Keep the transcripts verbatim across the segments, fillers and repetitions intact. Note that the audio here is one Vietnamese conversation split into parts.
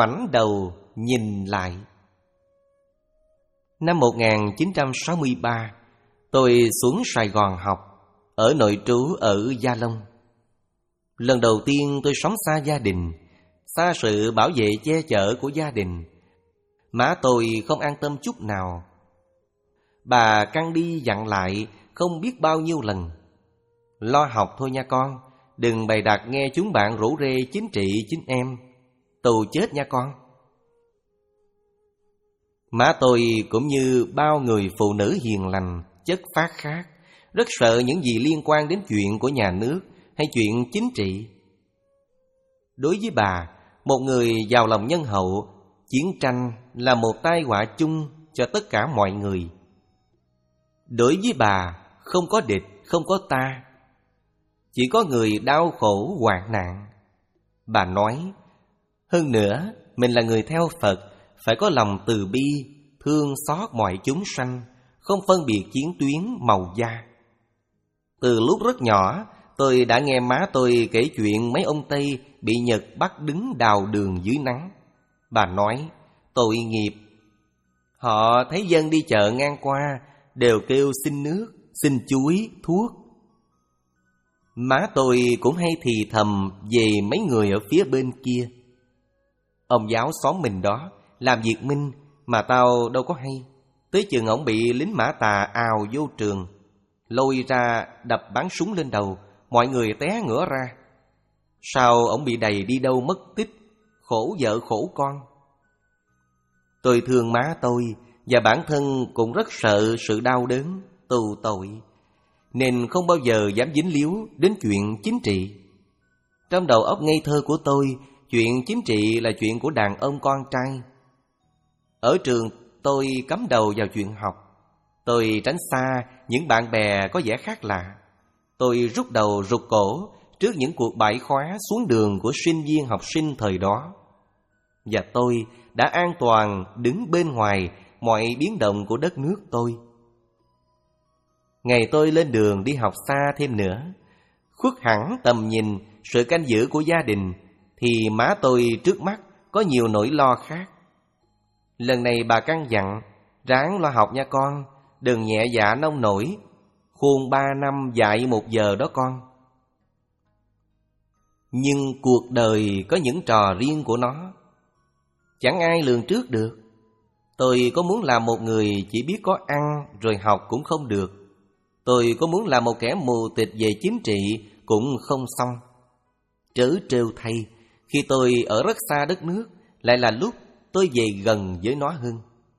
ngoảnh đầu nhìn lại. Năm một nghìn chín trăm sáu mươi ba, tôi xuống Sài Gòn học, ở nội trú ở Gia Long. Lần đầu tiên tôi sống xa gia đình, xa sự bảo vệ che chở của gia đình. Má tôi không an tâm chút nào. Bà căn đi dặn lại không biết bao nhiêu lần: lo học thôi nha con, đừng bày đặt nghe chúng bạn rủ rê chính trị chính em, tù chết nha con. Má tôi cũng như bao người phụ nữ hiền lành, chất phác khác, rất sợ những gì liên quan đến chuyện của nhà nước hay chuyện chính trị. Đối với bà, một người giàu lòng nhân hậu, chiến tranh là một tai họa chung cho tất cả mọi người. Đối với bà, không có địch, không có ta, chỉ có người đau khổ hoạn nạn. Bà nói, hơn nữa, mình là người theo Phật, phải có lòng từ bi, thương xót mọi chúng sanh, không phân biệt chiến tuyến màu da. Từ lúc rất nhỏ, tôi đã nghe má tôi kể chuyện mấy ông Tây bị Nhật bắt đứng đào đường dưới nắng. Bà nói, tội nghiệp. Họ thấy dân đi chợ ngang qua đều kêu xin nước, xin chuối, thuốc. Má tôi cũng hay thì thầm về mấy người ở phía bên kia. Ông giáo xóm mình đó làm việc minh mà tao đâu có hay. Tới chừng ổng bị lính mã tà ào vô trường, lôi ra đập bắn súng lên đầu, mọi người té ngửa ra. Sao ổng bị đầy đi đâu mất tích, khổ vợ khổ con. Tôi thương má tôi, và bản thân cũng rất sợ sự đau đớn, tù tội, nên không bao giờ dám dính líu đến chuyện chính trị. Trong đầu óc ngây thơ của tôi, chuyện chính trị là chuyện của đàn ông con trai. Ở trường tôi cắm đầu vào chuyện học. Tôi tránh xa những bạn bè có vẻ khác lạ. Tôi rút đầu rụt cổ trước những cuộc bãi khóa xuống đường của sinh viên học sinh thời đó. Và tôi đã an toàn đứng bên ngoài mọi biến động của đất nước tôi. Ngày tôi lên đường đi học xa thêm nữa, khuất hẳn tầm nhìn sự canh giữ của gia đình, thì má tôi trước mắt có nhiều nỗi lo khác. Lần này bà căn dặn, ráng lo học nha con, đừng nhẹ dạ nông nổi, khôn ba năm dạy một giờ đó con. Nhưng cuộc đời có những trò riêng của nó, chẳng ai lường trước được. Tôi có muốn làm một người chỉ biết có ăn rồi học cũng không được. Tôi có muốn làm một kẻ mù tịch về chính trị cũng không xong. Trớ trêu thay, khi tôi ở rất xa đất nước, lại là lúc tôi về gần với nó hơn.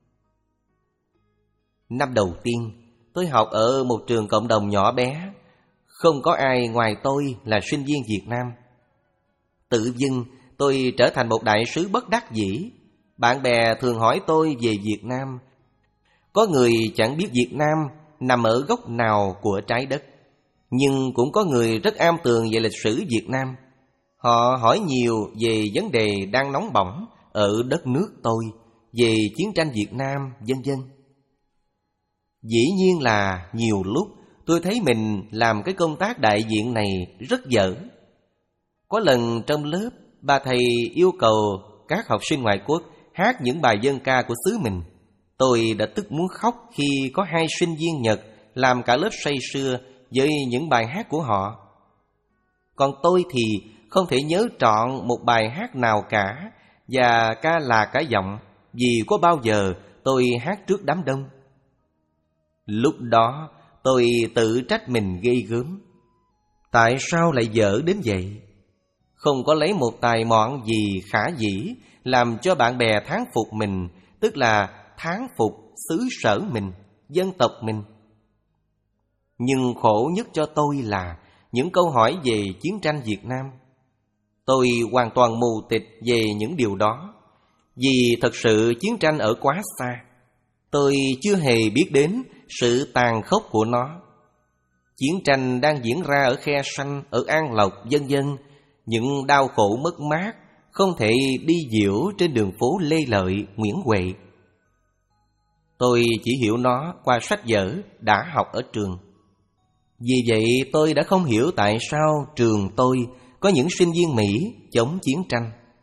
Năm đầu tiên, tôi học ở một trường cộng đồng nhỏ bé, không có ai ngoài tôi là sinh viên Việt Nam. Tự dưng tôi trở thành một đại sứ bất đắc dĩ. Bạn bè thường hỏi tôi về Việt Nam. Có người chẳng biết Việt Nam nằm ở góc nào của trái đất, nhưng cũng có người rất am tường về lịch sử Việt Nam. Họ hỏi nhiều về vấn đề đang nóng bỏng ở đất nước tôi, về chiến tranh Việt Nam, vân vân. Dĩ nhiên là nhiều lúc tôi thấy mình làm cái công tác đại diện này rất dở. Có lần trong lớp, bà thầy yêu cầu các học sinh ngoại quốc hát những bài dân ca của xứ mình. Tôi đã tức muốn khóc khi có hai sinh viên Nhật làm cả lớp say sưa với những bài hát của họ. Còn tôi thì không thể nhớ trọn một bài hát nào cả, và ca là cả giọng, vì có bao giờ tôi hát trước đám đông. Lúc đó tôi tự trách mình ghê gớm. Tại sao lại dở đến vậy? Không có lấy một tài mọn gì khả dĩ làm cho bạn bè thán phục mình, tức là thán phục xứ sở mình, dân tộc mình. Nhưng khổ nhất cho tôi là những câu hỏi về chiến tranh Việt Nam. Tôi hoàn toàn mù tịch về những điều đó, vì thật sự chiến tranh ở quá xa. Tôi chưa hề biết đến sự tàn khốc của nó. Chiến tranh đang diễn ra ở Khe Sanh, ở An Lộc, vân vân. Những đau khổ mất mát không thể đi diễu trên đường phố Lê Lợi, Nguyễn Huệ. Tôi chỉ hiểu nó qua sách vở đã học ở trường. Vì vậy tôi đã không hiểu tại sao trường tôi có những sinh viên Mỹ chống chiến tranh,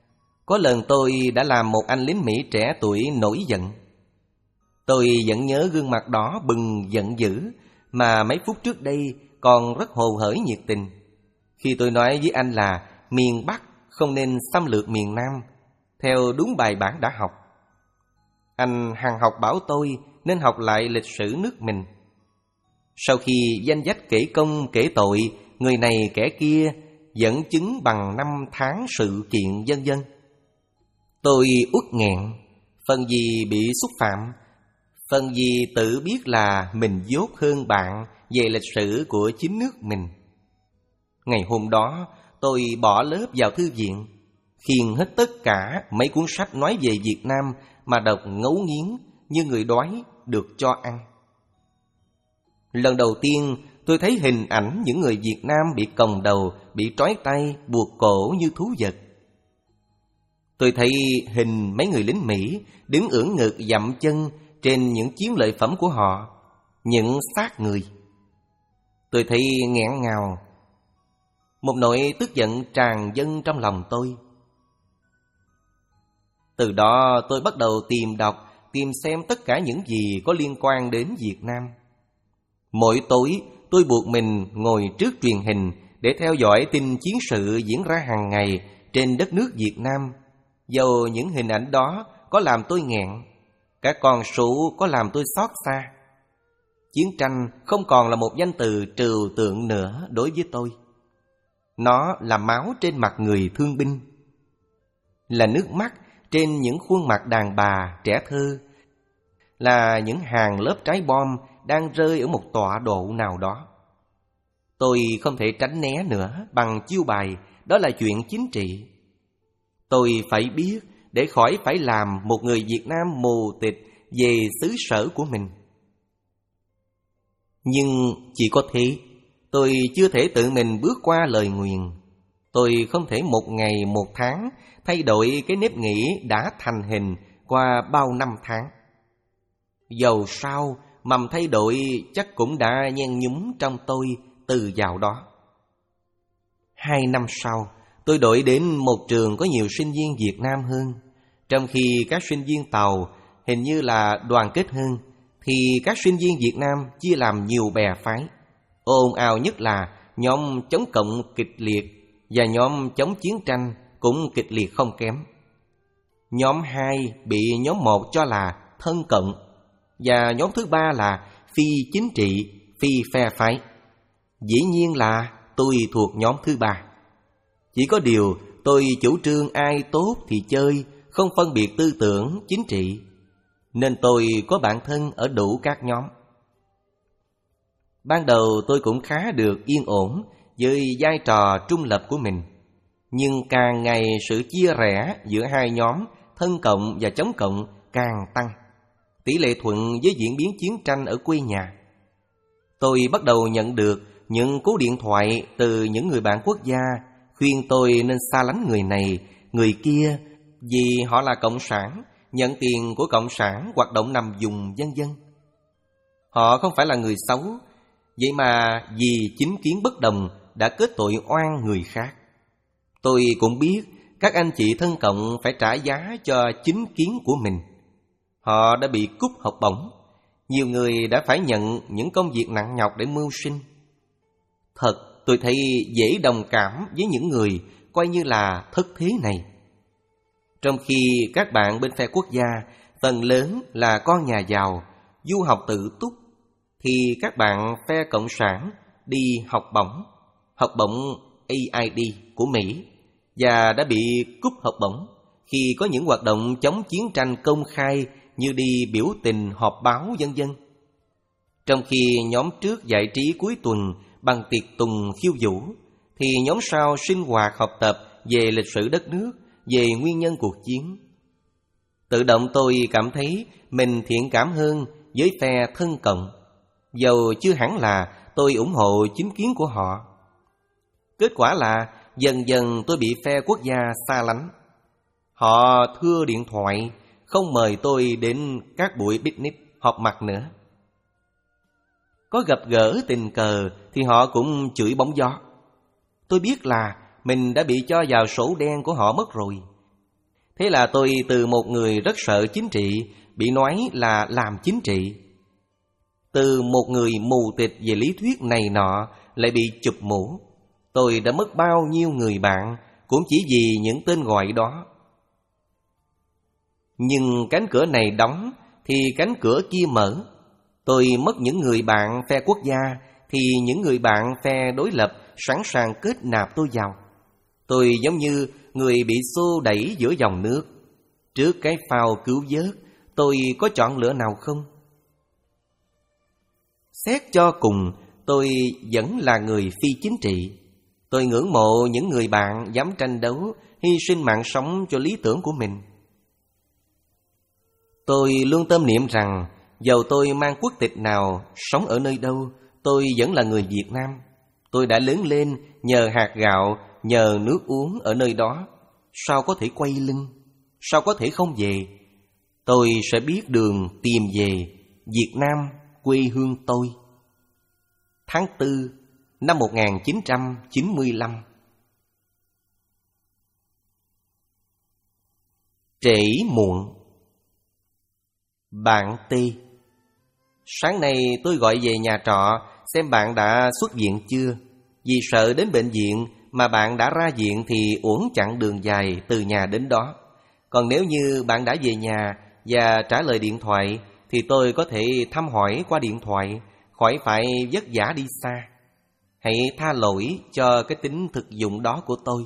Có lần tôi đã làm một anh lính Mỹ trẻ tuổi nổi giận. Tôi vẫn nhớ gương mặt đó bừng giận dữ mà mấy phút trước đây còn rất hồ hởi nhiệt tình, khi tôi nói với anh là miền Bắc không nên xâm lược miền Nam theo đúng bài bản đã học. Anh hằng học bảo tôi nên học lại lịch sử nước mình. Sau khi danh sách kể công kể tội người này kẻ kia, dẫn chứng bằng năm tháng sự kiện vân vân, tôi uất nghẹn, phần gì bị xúc phạm, phần gì tự biết là mình dốt hơn bạn về lịch sử của chính nước mình. Ngày hôm đó tôi bỏ lớp vào thư viện, khiêng hết tất cả mấy cuốn sách nói về Việt Nam mà đọc ngấu nghiến như người đói được cho ăn. Lần đầu tiên tôi thấy hình ảnh những người Việt Nam bị còng đầu, bị trói tay, buộc cổ như thú vật. Tôi thấy hình mấy người lính Mỹ đứng ưỡn ngực dậm chân trên những chiến lợi phẩm của họ, những xác người. Tôi thấy nghẹn ngào, một nỗi tức giận tràn dâng trong lòng tôi. Từ đó tôi bắt đầu tìm đọc, tìm xem tất cả những gì có liên quan đến Việt Nam. Mỗi tối tôi buộc mình ngồi trước truyền hình để theo dõi tin chiến sự diễn ra hàng ngày trên đất nước Việt Nam. Dầu những hình ảnh đó có làm tôi nghẹn, các con số có làm tôi xót xa. Chiến tranh không còn là một danh từ trừu tượng nữa đối với tôi. Nó là máu trên mặt người thương binh, là nước mắt trên những khuôn mặt đàn bà trẻ thơ, là những hàng lớp trái bom đang rơi ở một tọa độ nào đó. Tôi không thể tránh né nữa bằng chiêu bài đó là chuyện chính trị. Tôi phải biết để khỏi phải làm một người Việt Nam mù tịt về xứ sở của mình. Nhưng chỉ có thế, tôi chưa thể tự mình bước qua lời nguyền. Tôi không thể một ngày một tháng thay đổi cái nếp nghĩ đã thành hình qua bao năm tháng. Dầu sao mầm thay đổi chắc cũng đã nhen nhúm trong tôi từ vào đó. Hai năm sau, tôi đổi đến một trường có nhiều sinh viên Việt Nam hơn. Trong khi các sinh viên Tàu hình như là đoàn kết hơn, thì các sinh viên Việt Nam chia làm nhiều bè phái. Ồn ào nhất là nhóm chống cộng kịch liệt và nhóm chống chiến tranh cũng kịch liệt không kém. Nhóm hai bị nhóm một cho là thân cộng, và nhóm thứ ba là phi chính trị, phi phe phái. Dĩ nhiên là tôi thuộc nhóm thứ ba. Chỉ có điều tôi chủ trương ai tốt thì chơi, không phân biệt tư tưởng chính trị, nên tôi có bạn thân ở đủ các nhóm. Ban đầu tôi cũng khá được yên ổn với vai trò trung lập của mình. Nhưng càng ngày sự chia rẽ giữa hai nhóm thân cộng và chống cộng càng tăng, tỷ lệ thuận với diễn biến chiến tranh ở quê nhà. Tôi bắt đầu nhận được những cú điện thoại từ những người bạn quốc gia khuyên tôi nên xa lánh người này, người kia, vì họ là cộng sản, nhận tiền của cộng sản, hoạt động nằm vùng vân vân. Họ không phải là người xấu, vậy mà vì chính kiến bất đồng đã kết tội oan người khác. Tôi cũng biết các anh chị thân cộng phải trả giá cho chính kiến của mình. Họ đã bị cúp học bổng, nhiều người đã phải nhận những công việc nặng nhọc để mưu sinh. Thật, tôi thấy dễ đồng cảm với những người coi như là thất thế này. Trong khi các bạn bên phe quốc gia phần lớn là con nhà giàu, du học tự túc, thì các bạn phe cộng sản đi học bổng, học bổng a i đê của Mỹ, và đã bị cúp học bổng khi có những hoạt động chống chiến tranh công khai như đi biểu tình, họp báo vân vân. Trong khi nhóm trước giải trí cuối tuần bằng tiệc tùng khiêu vũ, thì nhóm sau sinh hoạt học tập về lịch sử đất nước, về nguyên nhân cuộc chiến. Tự động tôi cảm thấy mình thiện cảm hơn với phe thân cộng, dầu chưa hẳn là tôi ủng hộ chính kiến của họ. Kết quả là dần dần tôi bị phe quốc gia xa lánh. Họ thưa điện thoại, không mời tôi đến các buổi picnic, họp mặt nữa. Có gặp gỡ tình cờ thì họ cũng chửi bóng gió. Tôi biết là mình đã bị cho vào sổ đen của họ mất rồi. Thế là tôi từ một người rất sợ chính trị, bị nói là làm chính trị. Từ một người mù tịt về lý thuyết này nọ lại bị chụp mũ. Tôi đã mất bao nhiêu người bạn cũng chỉ vì những tên gọi đó. Nhưng cánh cửa này đóng thì cánh cửa kia mở. Tôi mất những người bạn phe quốc gia thì những người bạn phe đối lập sẵn sàng kết nạp tôi vào. Tôi giống như người bị xô đẩy giữa dòng nước. Trước cái phao cứu vớt, tôi có chọn lựa nào không? Xét cho cùng, tôi vẫn là người phi chính trị. Tôi ngưỡng mộ những người bạn dám tranh đấu, hy sinh mạng sống cho lý tưởng của mình. Tôi luôn tâm niệm rằng, dầu tôi mang quốc tịch nào, sống ở nơi đâu, tôi vẫn là người Việt Nam. Tôi đã lớn lên nhờ hạt gạo, nhờ nước uống ở nơi đó. Sao có thể quay lưng? Sao có thể không về? Tôi sẽ biết đường tìm về Việt Nam, quê hương tôi. Tháng tư năm một nghìn chín trăm chín mươi lăm. Trễ muộn. Bạn T. Sáng nay tôi gọi về nhà trọ xem bạn đã xuất viện chưa. Vì sợ đến bệnh viện mà bạn đã ra viện thì uổng chặng đường dài từ nhà đến đó. Còn nếu như bạn đã về nhà và trả lời điện thoại thì tôi có thể thăm hỏi qua điện thoại, khỏi phải vất vả đi xa. Hãy tha lỗi cho cái tính thực dụng đó của tôi.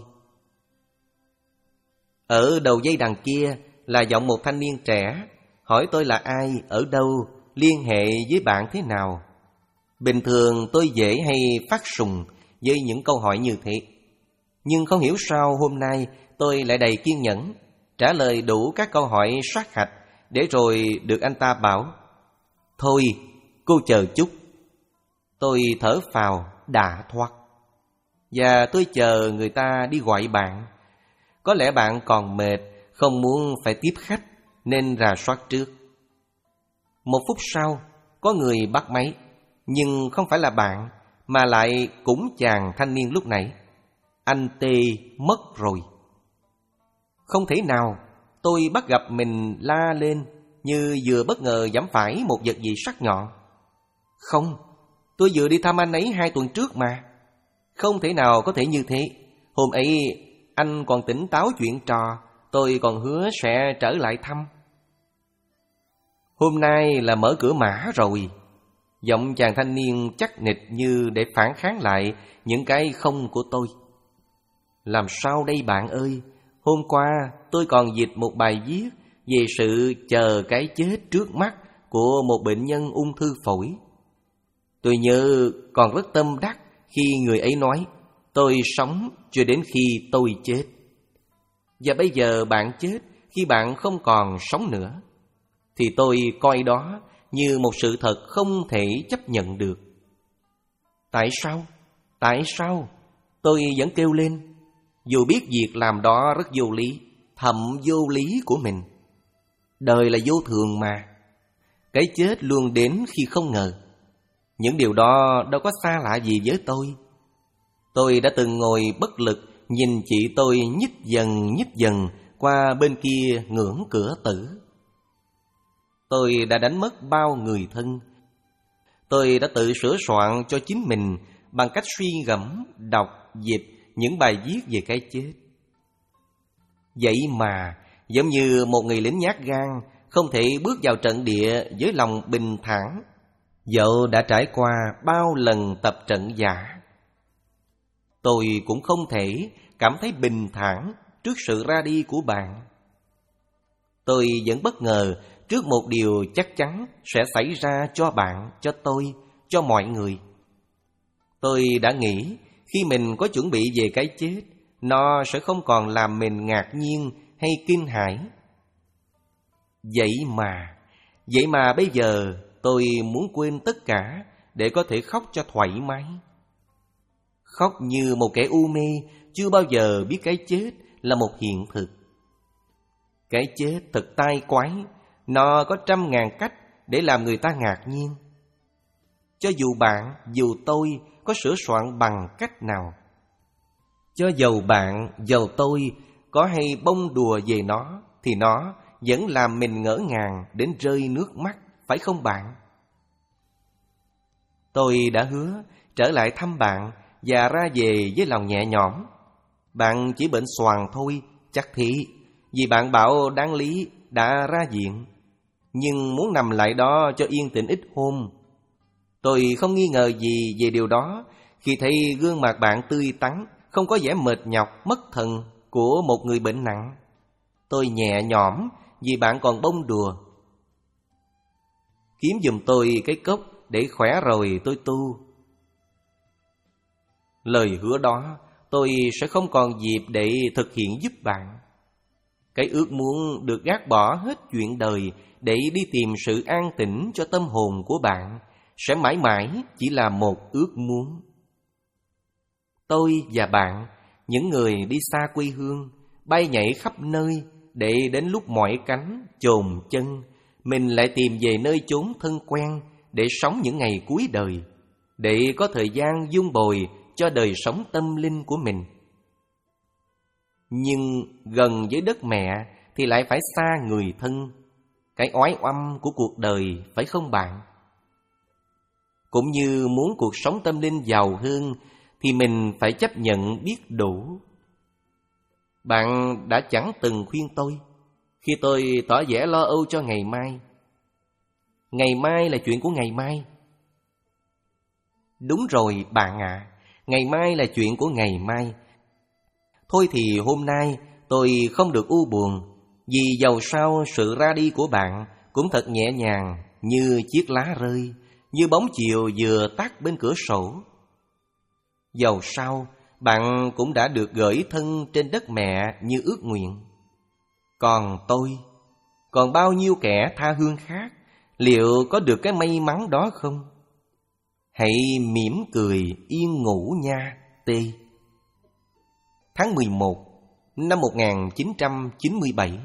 Ở đầu dây đằng kia là giọng một thanh niên trẻ, hỏi tôi là ai, ở đâu, liên hệ với bạn thế nào. Bình thường tôi dễ hay phát sùng với những câu hỏi như thế. Nhưng không hiểu sao hôm nay tôi lại đầy kiên nhẫn, trả lời đủ các câu hỏi sát hạch, để rồi được anh ta bảo: thôi, cô chờ chút. Tôi thở phào, đã thoát. Và tôi chờ người ta đi gọi bạn. Có lẽ bạn còn mệt, không muốn phải tiếp khách, nên rà soát trước. Một phút sau, có người bắt máy, nhưng không phải là bạn, mà lại cũng chàng thanh niên lúc nãy. Anh T mất rồi. Không thể nào, tôi bắt gặp mình la lên như vừa bất ngờ giẫm phải một vật gì sắc nhọn. Không, tôi vừa đi thăm anh ấy hai tuần trước mà. Không thể nào có thể như thế. Hôm ấy anh còn tỉnh táo chuyện trò, tôi còn hứa sẽ trở lại thăm. Hôm nay là mở cửa mã rồi. Giọng chàng thanh niên chắc nịch như để phản kháng lại những cái không của tôi. Làm sao đây bạn ơi? Hôm qua tôi còn dịch một bài viết về sự chờ cái chết trước mắt của một bệnh nhân ung thư phổi. Tôi nhớ còn rất tâm đắc khi người ấy nói: tôi sống cho đến khi tôi chết. Và bây giờ bạn chết khi bạn không còn sống nữa, thì tôi coi đó như một sự thật không thể chấp nhận được. Tại sao? Tại sao? Tôi vẫn kêu lên, dù biết việc làm đó rất vô lý, thậm vô lý của mình. Đời là vô thường mà. Cái chết luôn đến khi không ngờ. Những điều đó đâu có xa lạ gì với tôi. Tôi đã từng ngồi bất lực nhìn chị tôi nhích dần nhích dần qua bên kia ngưỡng cửa tử. Tôi đã đánh mất bao người thân. Tôi đã tự sửa soạn cho chính mình bằng cách suy gẫm, đọc, dịch những bài viết về cái chết. Vậy mà, giống như một người lính nhát gan, không thể bước vào trận địa với lòng bình thản, dẫu đã trải qua bao lần tập trận giả. Tôi cũng không thể cảm thấy bình thản trước sự ra đi của bạn. Tôi vẫn bất ngờ trước một điều chắc chắn sẽ xảy ra cho bạn, cho tôi, cho mọi người. Tôi đã nghĩ khi mình có chuẩn bị về cái chết, nó sẽ không còn làm mình ngạc nhiên hay kinh hãi. Vậy mà, vậy mà bây giờ tôi muốn quên tất cả để có thể khóc cho thoải mái. Khóc như một kẻ u mê chưa bao giờ biết cái chết là một hiện thực. Cái chết thật tai quái, nó có trăm ngàn cách để làm người ta ngạc nhiên. Cho dù bạn, dù tôi có sửa soạn bằng cách nào, cho dầu bạn, dầu tôi có hay bông đùa về nó, thì nó vẫn làm mình ngỡ ngàng đến rơi nước mắt, phải không bạn? Tôi đã hứa trở lại thăm bạn và ra về với lòng nhẹ nhõm. Bạn chỉ bệnh xoàng thôi, chắc thế, vì bạn bảo đáng lý đã ra viện, nhưng muốn nằm lại đó cho yên tĩnh ít hôm. Tôi không nghi ngờ gì về điều đó khi thấy gương mặt bạn tươi tắn, không có vẻ mệt nhọc, mất thần của một người bệnh nặng. Tôi nhẹ nhõm vì bạn còn bông đùa. Kiếm giùm tôi cái cốc để khỏe rồi tôi tu. Lời hứa đó tôi sẽ không còn dịp để thực hiện giúp bạn. Cái ước muốn được gác bỏ hết chuyện đời để đi tìm sự an tĩnh cho tâm hồn của bạn sẽ mãi mãi chỉ là một ước muốn. Tôi và bạn, những người đi xa quê hương, bay nhảy khắp nơi, để đến lúc mỏi cánh, chồn chân, mình lại tìm về nơi chốn thân quen để sống những ngày cuối đời, để có thời gian dung bồi cho đời sống tâm linh của mình. Nhưng gần với đất mẹ thì lại phải xa người thân, cái oái oăm của cuộc đời, phải không bạn? Cũng như muốn cuộc sống tâm linh giàu hơn thì mình phải chấp nhận biết đủ. Bạn đã chẳng từng khuyên tôi khi tôi tỏ vẻ lo âu cho ngày mai. Ngày mai là chuyện của ngày mai. Đúng rồi bạn ạ, à, ngày mai là chuyện của ngày mai. Thôi thì hôm nay tôi không được u buồn, vì dầu sao sự ra đi của bạn cũng thật nhẹ nhàng như chiếc lá rơi, như bóng chiều vừa tắt bên cửa sổ. Dầu sao bạn cũng đã được gửi thân trên đất mẹ như ước nguyện. Còn tôi, còn bao nhiêu kẻ tha hương khác, liệu có được cái may mắn đó không? Hãy mỉm cười yên ngủ nha, T. Tháng mười một năm một nghìn chín trăm chín mươi bảy.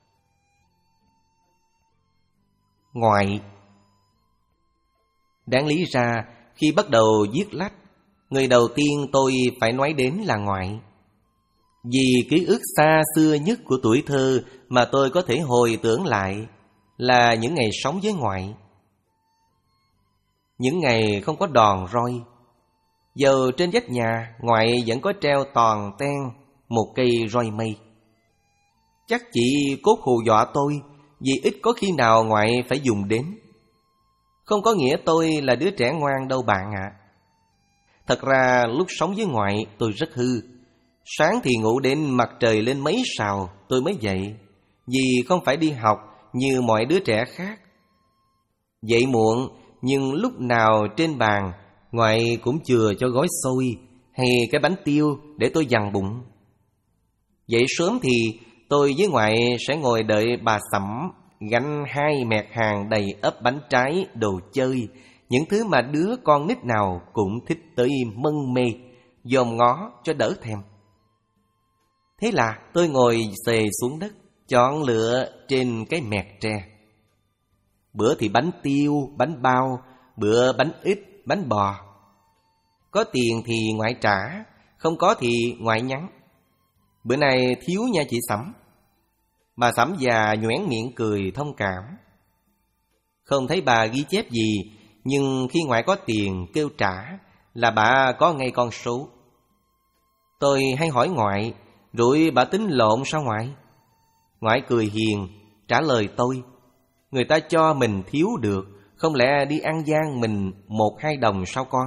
Ngoại. Đáng lý ra khi bắt đầu viết lách, người đầu tiên tôi phải nói đến là ngoại. Vì ký ức xa xưa nhất của tuổi thơ mà tôi có thể hồi tưởng lại là những ngày sống với ngoại. Những ngày không có đòn roi. Giờ trên vách nhà, ngoại vẫn có treo toàn ten một cây roi mây. Chắc chị cốt hù dọa tôi, vì ít có khi nào ngoại phải dùng đến. Không có nghĩa tôi là đứa trẻ ngoan đâu bạn ạ. À. Thật ra lúc sống với ngoại tôi rất hư. Sáng thì ngủ đến mặt trời lên mấy sào tôi mới dậy, vì không phải đi học như mọi đứa trẻ khác. Dậy muộn, nhưng lúc nào trên bàn ngoại cũng chừa cho gói xôi hay cái bánh tiêu để tôi dằn bụng. Dậy sớm thì tôi với ngoại sẽ ngồi đợi bà Sẩm gánh hai mẹt hàng đầy ắp bánh trái, đồ chơi, những thứ mà đứa con nít nào cũng thích tới mân mê, dòm ngó cho đỡ thèm. Thế là tôi ngồi xề xuống đất, chọn lựa trên cái mẹt tre. Bữa thì bánh tiêu, bánh bao, bữa bánh ít, bánh bò. Có tiền thì ngoại trả, không có thì ngoại nhắn. Bữa nay thiếu nha chị Sẩm. Bà Sẩm già nhoẻn miệng cười thông cảm. Không thấy bà ghi chép gì, nhưng khi ngoại có tiền kêu trả là bà có ngay con số. Tôi hay hỏi ngoại, rồi bà tính lộn sao ngoại? Ngoại cười hiền, trả lời tôi, người ta cho mình thiếu được, không lẽ đi ăn gian mình một hai đồng sao con?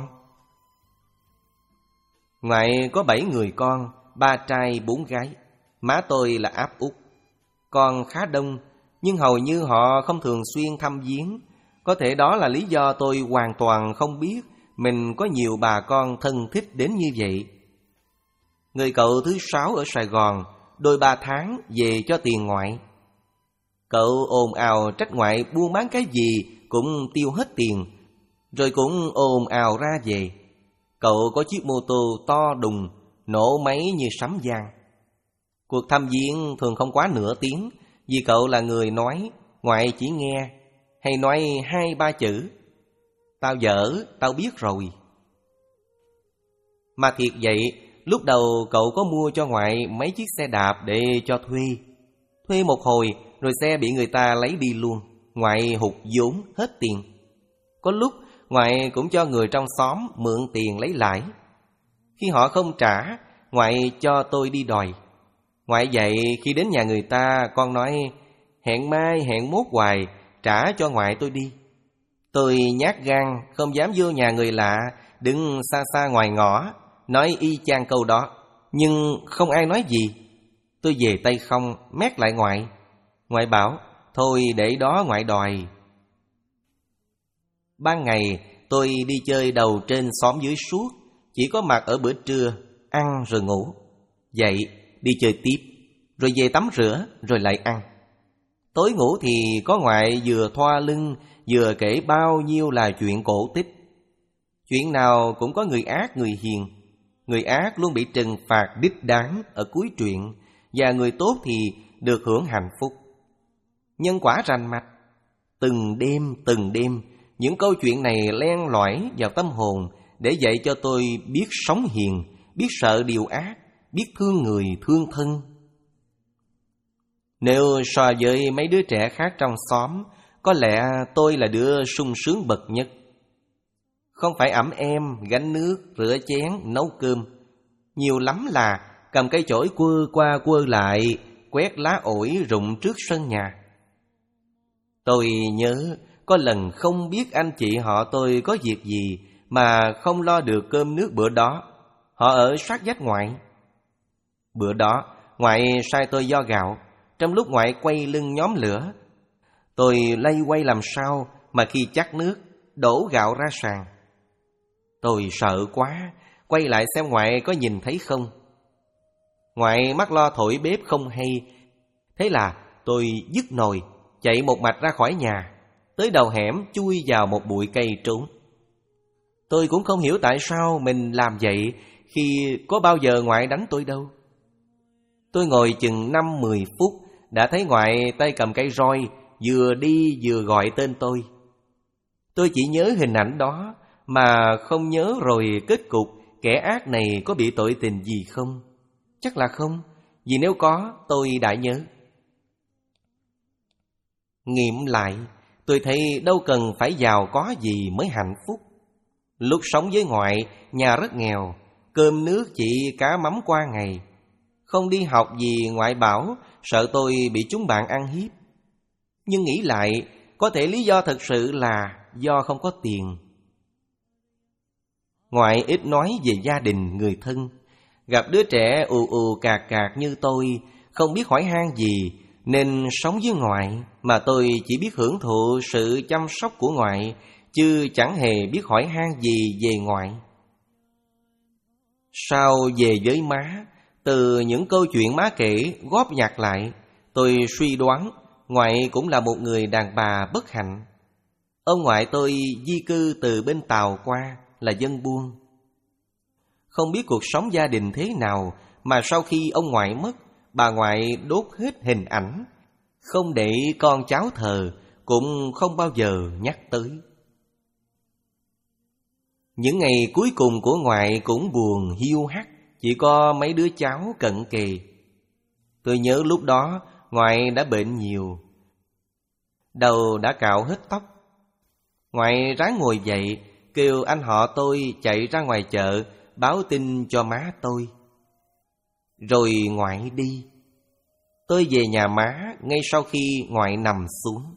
Ngoại có bảy người con, ba trai bốn gái. Má tôi là áp út. Con khá đông, nhưng hầu như họ không thường xuyên thăm viếng. Có thể đó là lý do tôi hoàn toàn không biết mình có nhiều bà con thân thích đến như vậy. Người cậu thứ sáu ở Sài Gòn, đôi ba tháng về cho tiền ngoại. Cậu ồn ào trách ngoại buôn bán cái gì cũng tiêu hết tiền, rồi cũng ồn ào ra về. Cậu có chiếc mô tô to đùng, nổ máy như sấm vang. Cuộc thăm viếng thường không quá nửa tiếng, vì cậu là người nói, ngoại chỉ nghe, hay nói hai ba chữ: tao dở, tao biết rồi. Mà thiệt vậy, lúc đầu cậu có mua cho ngoại mấy chiếc xe đạp để cho thuê. Thuê một hồi rồi xe bị người ta lấy đi luôn. Ngoại hụt vốn hết tiền. Có lúc ngoại cũng cho người trong xóm mượn tiền lấy lãi. Khi họ không trả, ngoại cho tôi đi đòi. Ngoại dạy khi đến nhà người ta, con nói hẹn mai hẹn mốt hoài, trả cho ngoại tôi đi. Tôi nhát gan, không dám vô nhà người lạ, đứng xa xa ngoài ngõ, nói y chang câu đó. Nhưng không ai nói gì. Tôi về tay không, mét lại ngoại. Ngoại bảo, thôi để đó ngoại đòi. Ban ngày tôi đi chơi đầu trên xóm dưới suốt, chỉ có mặt ở bữa trưa, ăn rồi ngủ. Dậy, đi chơi tiếp, rồi về tắm rửa, rồi lại ăn. Tối ngủ thì có ngoại vừa thoa lưng, vừa kể bao nhiêu là chuyện cổ tích. Chuyện nào cũng có người ác người hiền. Người ác luôn bị trừng phạt đích đáng ở cuối truyện, và người tốt thì được hưởng hạnh phúc. Nhân quả rành mạch. Từng đêm, từng đêm, những câu chuyện này len lỏi vào tâm hồn để dạy cho tôi biết sống hiền, biết sợ điều ác, biết thương người thương thân. Nếu so với mấy đứa trẻ khác trong xóm, có lẽ tôi là đứa sung sướng bậc nhất. Không phải ẵm em, gánh nước, rửa chén, nấu cơm. Nhiều lắm là cầm cây chổi quơ qua quơ lại, quét lá ổi rụng trước sân nhà. Tôi nhớ có lần không biết anh chị họ tôi có việc gì mà không lo được cơm nước bữa đó. Họ ở sát vách ngoại. Bữa đó ngoại sai tôi vo gạo. Trong lúc ngoại quay lưng nhóm lửa, tôi lay quay làm sao mà khi chắc nước, đổ gạo ra sàn. Tôi sợ quá, quay lại xem ngoại có nhìn thấy không. Ngoại mắt lo thổi bếp không hay. Thế là tôi dứt nồi, chạy một mạch ra khỏi nhà, tới đầu hẻm chui vào một bụi cây trốn. Tôi cũng không hiểu tại sao mình làm vậy, khi có bao giờ ngoại đánh tôi đâu. Tôi ngồi chừng năm mười phút, đã thấy ngoại tay cầm cây roi, vừa đi vừa gọi tên tôi. Tôi chỉ nhớ hình ảnh đó, mà không nhớ rồi kết cục kẻ ác này có bị tội tình gì không. Chắc là không, vì nếu có tôi đã nhớ. Nghiệm lại, tôi thấy đâu cần phải giàu có gì mới hạnh phúc. Lúc sống với ngoại, nhà rất nghèo, cơm nước chỉ cá mắm qua ngày. Không đi học vì ngoại bảo sợ tôi bị chúng bạn ăn hiếp. Nhưng nghĩ lại, có thể lý do thật sự là do không có tiền. Ngoại ít nói về gia đình, người thân. Gặp đứa trẻ ù ù cạc cạc như tôi, không biết hỏi han gì, nên sống với ngoại mà tôi chỉ biết hưởng thụ sự chăm sóc của ngoại, chứ chẳng hề biết hỏi han gì về ngoại. Sau về với má, từ những câu chuyện má kể góp nhặt lại, tôi suy đoán ngoại cũng là một người đàn bà bất hạnh. Ông ngoại tôi di cư từ bên Tàu qua, là dân buôn. Không biết cuộc sống gia đình thế nào mà sau khi ông ngoại mất, bà ngoại đốt hết hình ảnh, không để con cháu thờ, cũng không bao giờ nhắc tới. Những ngày cuối cùng của ngoại cũng buồn hiu hắt, chỉ có mấy đứa cháu cận kề. Tôi nhớ lúc đó ngoại đã bệnh nhiều, đầu đã cạo hết tóc. Ngoại ráng ngồi dậy, kêu anh họ tôi chạy ra ngoài chợ báo tin cho má tôi. Rồi ngoại đi. Tôi về nhà má ngay sau khi ngoại nằm xuống.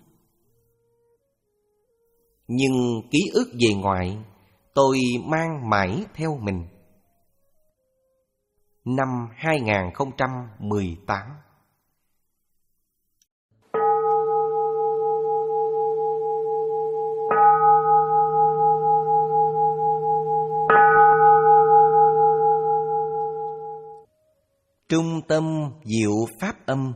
Nhưng ký ức về ngoại tôi mang mãi theo mình. Năm hai không một tám. Trung tâm Diệu Pháp Âm.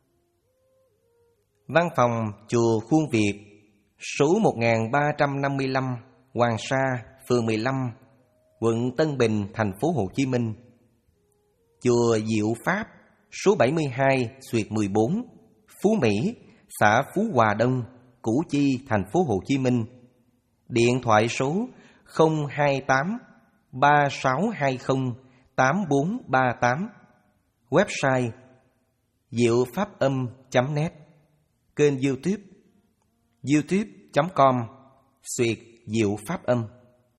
Văn phòng Chùa Khuôn Việt, số một nghìn ba trăm năm mươi lăm, Hoàng Sa, phường mười lăm, quận Tân Bình, thành phố Hồ Chí Minh. Chùa Diệu Pháp, số bảy mươi hai, xuyệt mười bốn, Phú Mỹ, xã Phú Hòa Đông, Củ Chi, thành phố Hồ Chí Minh. Điện thoại số không hai tám ba sáu hai không tám bốn ba tám. Website diệu pháp âm chấm net. Kênh YouTube youtube chấm com xuyệt diệu pháp âm.